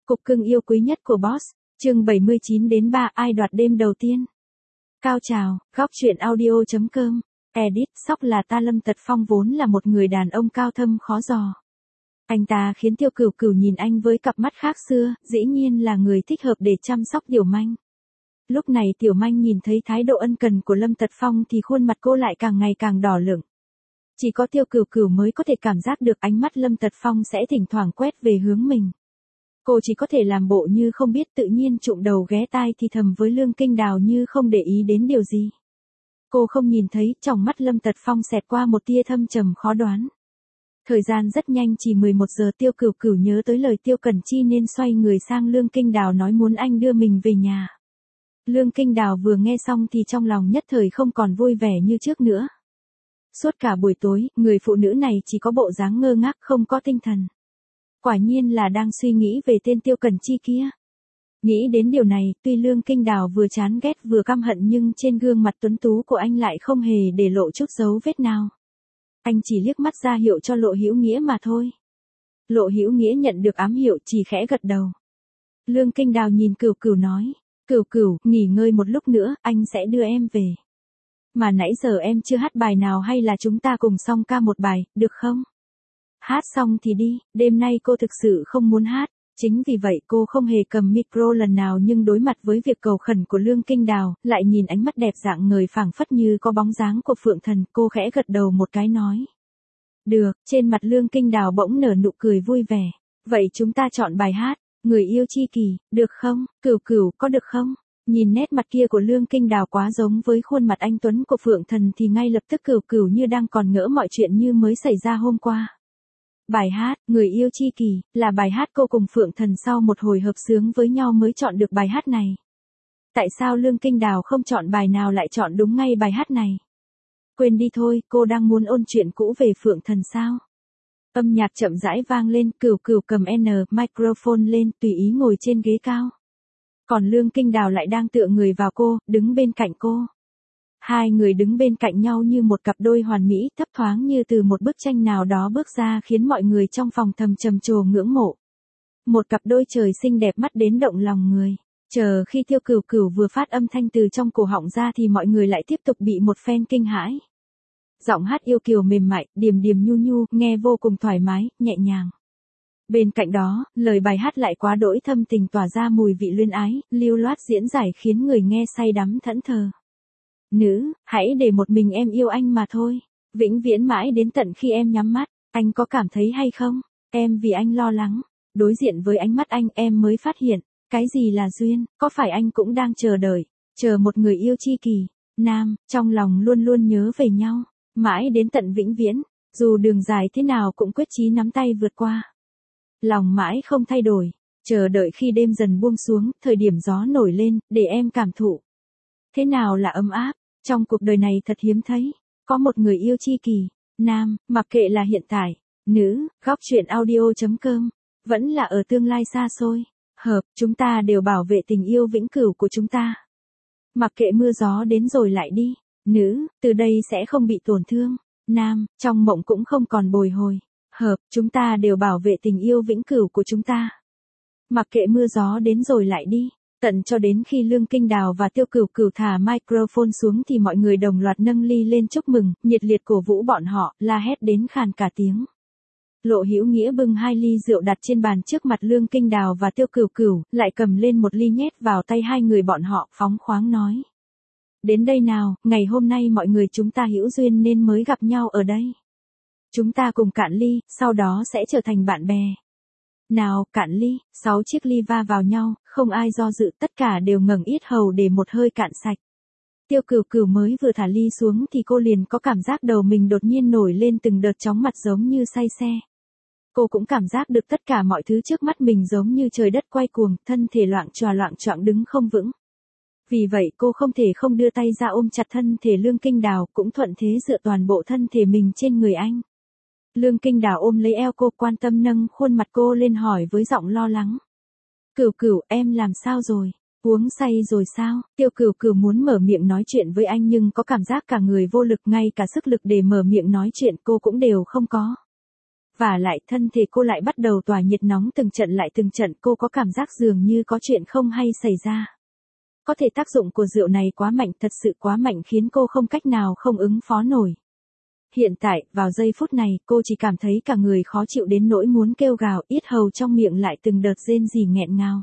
Cục cưng yêu quý nhất của Boss, chương 79 đến 3 ai đoạt đêm đầu tiên. Cao trào, góc truyện audio.com, edit, sóc là ta. Lâm Tật Phong vốn là một người đàn ông cao thâm khó dò. Anh ta khiến Tiêu Cửu Cửu nhìn anh với cặp mắt khác xưa, dĩ nhiên là người thích hợp để chăm sóc Tiểu Manh. Lúc này Tiểu Manh nhìn thấy thái độ ân cần của Lâm Tật Phong thì khuôn mặt cô lại càng ngày càng đỏ lửng. Chỉ có Tiêu Cửu Cửu mới có thể cảm giác được ánh mắt Lâm Tật Phong sẽ thỉnh thoảng quét về hướng mình. Cô chỉ có thể làm bộ như không biết, tự nhiên trụm đầu ghé tai thì thầm với Lương Kinh Đào như không để ý đến điều gì. Cô không nhìn thấy, trong mắt Lâm Tật Phong xẹt qua một tia thâm trầm khó đoán. Thời gian rất nhanh, chỉ 11 giờ. Tiêu Cửu Cửu nhớ tới lời Tiêu Cẩn Chi nên xoay người sang Lương Kinh Đào nói muốn anh đưa mình về nhà. Lương Kinh Đào vừa nghe xong thì trong lòng nhất thời không còn vui vẻ như trước nữa. Suốt cả buổi tối, người phụ nữ này chỉ có bộ dáng ngơ ngác không có tinh thần. Quả nhiên là đang suy nghĩ về tên Tiêu Cẩn Chi kia. Nghĩ đến điều này, tuy Lương Kinh Đào vừa chán ghét vừa căm hận nhưng trên gương mặt tuấn tú của anh lại không hề để lộ chút dấu vết nào. Anh chỉ liếc mắt ra hiệu cho Lộ Hữu Nghĩa mà thôi. Lộ Hữu Nghĩa nhận được ám hiệu chỉ khẽ gật đầu. Lương Kinh Đào nhìn Cửu Cửu nói, Cửu Cửu, nghỉ ngơi một lúc nữa, anh sẽ đưa em về. Mà nãy giờ em chưa hát bài nào, hay là chúng ta cùng song ca một bài, được không? Hát xong thì đi, đêm nay cô thực sự không muốn hát. Chính vì vậy cô không hề cầm micro lần nào, nhưng đối mặt với việc cầu khẩn của Lương Kinh Đào, lại nhìn ánh mắt đẹp dạng ngời phảng phất như có bóng dáng của Phượng Thần, cô khẽ gật đầu một cái nói. Được, trên mặt Lương Kinh Đào bỗng nở nụ cười vui vẻ. Vậy chúng ta chọn bài hát, Người Yêu Chi Kỷ, được không? Cửu Cửu, có được không? Nhìn nét mặt kia của Lương Kinh Đào quá giống với khuôn mặt anh tuấn của Phượng Thần thì ngay lập tức Cửu Cửu như đang còn ngỡ mọi chuyện như mới xảy ra hôm qua. Bài hát, Người Yêu Chi Kỷ, là bài hát cô cùng Phượng Thần sau một hồi hợp xướng với nhau mới chọn được bài hát này. Tại sao Lương Kinh Đào không chọn bài nào lại chọn đúng ngay bài hát này? Quên đi thôi, cô đang muốn ôn chuyện cũ về Phượng Thần sao? Âm nhạc chậm rãi vang lên, Cửu Cửu cầm microphone lên, tùy ý ngồi trên ghế cao. Còn Lương Kinh Đào lại đang tựa người vào cô, đứng bên cạnh cô. Hai người đứng bên cạnh nhau như một cặp đôi hoàn mỹ, thấp thoáng như từ một bức tranh nào đó bước ra, khiến mọi người trong phòng thầm trầm trồ ngưỡng mộ. Một cặp đôi trời xinh đẹp mắt đến động lòng người. Chờ khi Tiêu Cửu Cửu vừa phát âm thanh từ trong cổ họng ra thì mọi người lại tiếp tục bị một phen kinh hãi. Giọng hát yêu kiều mềm mại, điềm điềm nhu nhu, nghe vô cùng thoải mái, nhẹ nhàng. Bên cạnh đó, lời bài hát lại quá đỗi thâm tình, tỏa ra mùi vị luyến ái, lưu loát diễn giải khiến người nghe say đắm thẫn thờ. Nữ, hãy để một mình em yêu anh mà thôi. Vĩnh viễn mãi đến tận khi em nhắm mắt. Anh có cảm thấy hay không? Em vì anh lo lắng. Đối diện với ánh mắt anh, em mới phát hiện. Cái gì là duyên? Có phải anh cũng đang chờ đợi, chờ một người yêu chi kỷ? Nam, trong lòng luôn luôn nhớ về nhau. Mãi đến tận vĩnh viễn. Dù đường dài thế nào cũng quyết chí nắm tay vượt qua. Lòng mãi không thay đổi. Chờ đợi khi đêm dần buông xuống, thời điểm gió nổi lên, để em cảm thụ. Thế nào là ấm áp? Trong cuộc đời này thật hiếm thấy. Có một người yêu chi kỷ. Nam, mặc kệ là hiện tại. Nữ, góc truyện audio.com. Vẫn là ở tương lai xa xôi. Hợp, chúng ta đều bảo vệ tình yêu vĩnh cửu của chúng ta. Mặc kệ mưa gió đến rồi lại đi. Nữ, từ đây sẽ không bị tổn thương. Nam, trong mộng cũng không còn bồi hồi. Hợp, chúng ta đều bảo vệ tình yêu vĩnh cửu của chúng ta. Mặc kệ mưa gió đến rồi lại đi. Tận cho đến khi Lương Kinh Đào và Tiêu Cửu Cửu thả microphone xuống thì mọi người đồng loạt nâng ly lên chúc mừng, nhiệt liệt cổ vũ bọn họ, la hét đến khàn cả tiếng. Lộ Hữu Nghĩa bưng 2 ly rượu đặt trên bàn trước mặt Lương Kinh Đào và Tiêu Cửu Cửu, lại cầm lên một ly nhét vào tay hai người bọn họ, phóng khoáng nói. Đến đây nào, ngày hôm nay mọi người chúng ta hữu duyên nên mới gặp nhau ở đây. Chúng ta cùng cạn ly, sau đó sẽ trở thành bạn bè. Nào, cạn ly. 6 chiếc ly va vào nhau, không ai do dự, tất cả đều ngẩng yết hầu để một hơi cạn sạch. Tiêu Cửu Cửu mới vừa thả ly xuống thì cô liền có cảm giác đầu mình đột nhiên nổi lên từng đợt chóng mặt giống như say xe. Cô cũng cảm giác được tất cả mọi thứ trước mắt mình giống như trời đất quay cuồng, thân thể loạng choạng đứng không vững. Vì vậy cô không thể không đưa tay ra ôm chặt thân thể Lương Kinh Đào, cũng thuận thế dựa toàn bộ thân thể mình trên người anh. Lương Kinh Đào ôm lấy eo cô, quan tâm nâng khuôn mặt cô lên hỏi với giọng lo lắng. Cửu Cửu, em làm sao rồi? Uống say rồi sao? Tiêu Cửu Cửu muốn mở miệng nói chuyện với anh nhưng có cảm giác cả người vô lực, ngay cả sức lực để mở miệng nói chuyện cô cũng đều không có. Và lại thân thể cô lại bắt đầu tỏa nhiệt nóng từng trận lại từng trận, cô có cảm giác dường như có chuyện không hay xảy ra. Có thể tác dụng của rượu này quá mạnh, thật sự quá mạnh khiến cô không cách nào không ứng phó nổi. Hiện tại, vào giây phút này, cô chỉ cảm thấy cả người khó chịu đến nỗi muốn kêu gào, yết hầu trong miệng lại từng đợt rên rỉ nghẹn ngào.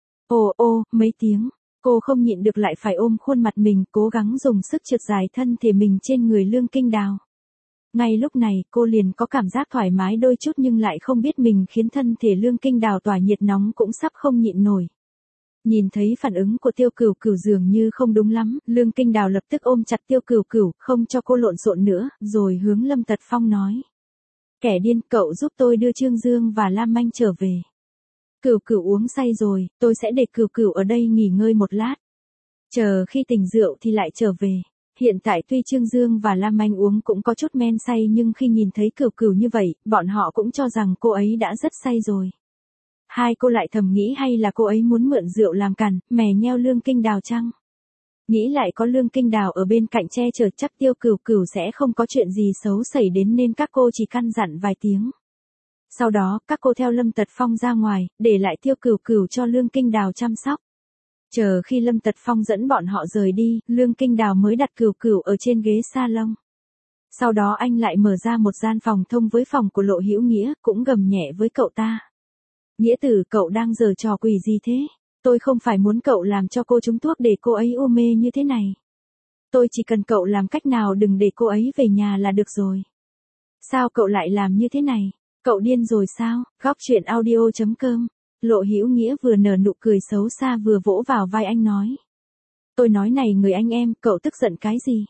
Ô, mấy tiếng, cô không nhịn được lại phải ôm khuôn mặt mình, cố gắng dùng sức trượt dài thân thể mình trên người Lương Kinh Đào. Ngay lúc này, cô liền có cảm giác thoải mái đôi chút nhưng lại không biết mình khiến thân thể Lương Kinh Đào tỏa nhiệt nóng cũng sắp không nhịn nổi. Nhìn thấy phản ứng của Tiêu Cửu Cửu dường như không đúng lắm, Lương Kinh Đào lập tức ôm chặt Tiêu Cửu Cửu, không cho cô lộn xộn nữa, rồi hướng Lâm Tật Phong nói. Kẻ điên, cậu giúp tôi đưa Trương Dương và Lam Manh trở về. Cửu Cửu uống say rồi, tôi sẽ để Cửu Cửu ở đây nghỉ ngơi một lát. Chờ khi tỉnh rượu thì lại trở về. Hiện tại tuy Trương Dương và Lam Manh uống cũng có chút men say nhưng khi nhìn thấy Cửu Cửu như vậy, bọn họ cũng cho rằng cô ấy đã rất say rồi. Hai cô lại thầm nghĩ hay là cô ấy muốn mượn rượu làm càn, mè nheo Lương Kinh Đào chăng? Nghĩ lại có Lương Kinh Đào ở bên cạnh che chở chắc Tiêu Cửu Cửu sẽ không có chuyện gì xấu xảy đến nên các cô chỉ căn dặn vài tiếng. Sau đó, các cô theo Lâm Tật Phong ra ngoài, để lại Tiêu Cửu Cửu cho Lương Kinh Đào chăm sóc. Chờ khi Lâm Tật Phong dẫn bọn họ rời đi, Lương Kinh Đào mới đặt Cửu Cửu ở trên ghế salon. Sau đó anh lại mở ra một gian phòng thông với phòng của Lộ Hữu Nghĩa, cũng gầm nhẹ với cậu ta. Nghĩa tử, cậu đang giở trò quỷ gì thế? Tôi không phải muốn cậu làm cho cô trúng thuốc để cô ấy u mê như thế này. Tôi chỉ cần cậu làm cách nào đừng để cô ấy về nhà là được rồi. Sao cậu lại làm như thế này? Cậu điên rồi sao? Góc truyện audio.com. Lộ Hữu Nghĩa vừa nở nụ cười xấu xa vừa vỗ vào vai anh nói. Tôi nói này người anh em, cậu tức giận cái gì?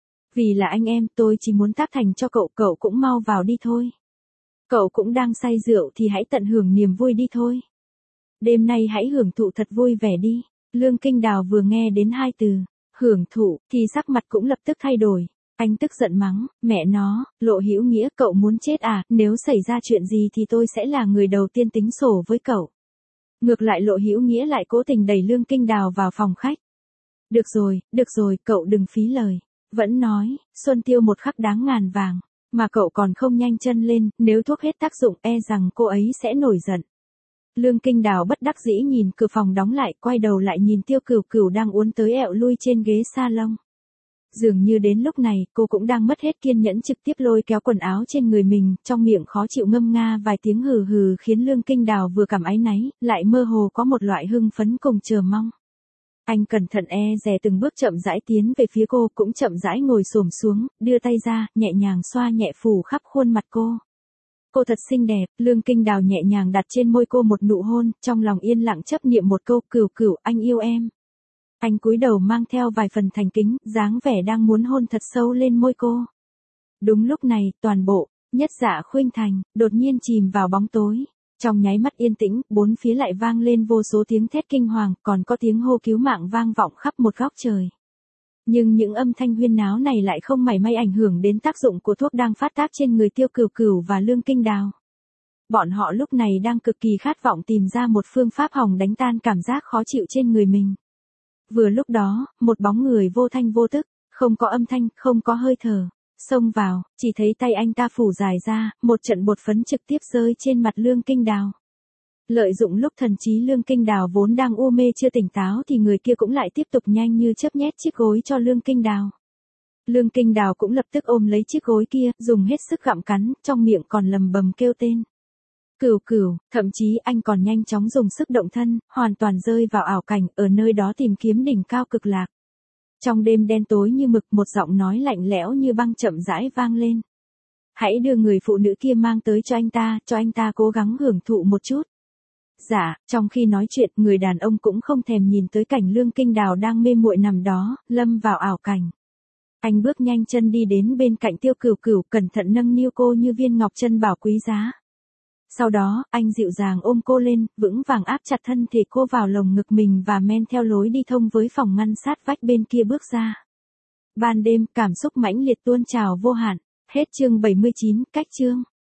Vì là anh em, tôi chỉ muốn tác thành cho cậu, cậu cũng mau vào đi thôi. Cậu cũng đang say rượu thì hãy tận hưởng niềm vui đi thôi. Đêm nay hãy hưởng thụ thật vui vẻ đi. Lương Kinh Đào vừa nghe đến hai từ, hưởng thụ, thì sắc mặt cũng lập tức thay đổi. Anh tức giận mắng, mẹ nó, Lộ Hữu Nghĩa cậu muốn chết à, nếu xảy ra chuyện gì thì tôi sẽ là người đầu tiên tính sổ với cậu. Ngược lại Lộ Hữu Nghĩa lại cố tình đẩy Lương Kinh Đào vào phòng khách. Được rồi, cậu đừng phí lời. Vẫn nói, Xuân Tiêu một khắc đáng ngàn vàng. Mà cậu còn không nhanh chân lên, nếu thuốc hết tác dụng e rằng cô ấy sẽ nổi giận. Lương Kinh Đào bất đắc dĩ nhìn cửa phòng đóng lại, quay đầu lại nhìn Tiêu Cửu Cửu đang uốn tới ẹo lui trên ghế salon. Dường như đến lúc này, cô cũng đang mất hết kiên nhẫn trực tiếp lôi kéo quần áo trên người mình, trong miệng khó chịu ngâm nga vài tiếng hừ hừ khiến Lương Kinh Đào vừa cảm áy náy, lại mơ hồ có một loại hưng phấn cùng chờ mong. Anh cẩn thận dè từng bước chậm rãi tiến về phía cô, cũng chậm rãi ngồi xổm xuống, đưa tay ra, nhẹ nhàng xoa nhẹ phủ khắp khuôn mặt cô. Cô thật xinh đẹp, Lương Kinh Đào nhẹ nhàng đặt trên môi cô một nụ hôn, trong lòng yên lặng chấp niệm một câu, Cửu Cửu, anh yêu em. Anh cúi đầu mang theo vài phần thành kính, dáng vẻ đang muốn hôn thật sâu lên môi cô. Đúng lúc này, toàn bộ, Nhất Dạ Khuynh Thành, đột nhiên chìm vào bóng tối. Trong nháy mắt yên tĩnh, bốn phía lại vang lên vô số tiếng thét kinh hoàng, còn có tiếng hô cứu mạng vang vọng khắp một góc trời. Nhưng những âm thanh huyên náo này lại không mảy may ảnh hưởng đến tác dụng của thuốc đang phát tác trên người Tiêu Cửu Cửu và Lương Kinh Đào. Bọn họ lúc này đang cực kỳ khát vọng tìm ra một phương pháp hòng đánh tan cảm giác khó chịu trên người mình. Vừa lúc đó, một bóng người vô thanh vô tức, không có âm thanh, không có hơi thở, xông vào, chỉ thấy tay anh ta phủ dài ra, một trận bột phấn trực tiếp rơi trên mặt Lương Kinh Đào. Lợi dụng lúc thần trí Lương Kinh Đào vốn đang u mê chưa tỉnh táo thì người kia cũng lại tiếp tục nhanh như chớp nhét chiếc gối cho Lương Kinh Đào. Lương Kinh Đào cũng lập tức ôm lấy chiếc gối kia, dùng hết sức gặm cắn, trong miệng còn lầm bầm kêu tên. Cửu Cửu, thậm chí anh còn nhanh chóng dùng sức động thân, hoàn toàn rơi vào ảo cảnh, ở nơi đó tìm kiếm đỉnh cao cực lạc. Trong đêm đen tối như mực, một giọng nói lạnh lẽo như băng chậm rãi vang lên. Hãy đưa người phụ nữ kia mang tới cho anh ta cố gắng hưởng thụ một chút. Dạ, trong khi nói chuyện, người đàn ông cũng không thèm nhìn tới cảnh Lương Kinh Đào đang mê muội nằm đó, lâm vào ảo cảnh. Anh bước nhanh chân đi đến bên cạnh Tiêu Cửu Cửu, cẩn thận nâng niu cô như viên ngọc chân bảo quý giá. Sau đó, anh dịu dàng ôm cô lên, vững vàng áp chặt thân thể cô vào lồng ngực mình và men theo lối đi thông với phòng ngăn sát vách bên kia bước ra. Ban đêm, cảm xúc mãnh liệt tuôn trào vô hạn. Hết chương 79, cách chương.